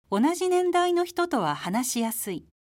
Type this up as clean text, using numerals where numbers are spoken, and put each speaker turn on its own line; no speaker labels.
同じ年代の人とは話しやすい。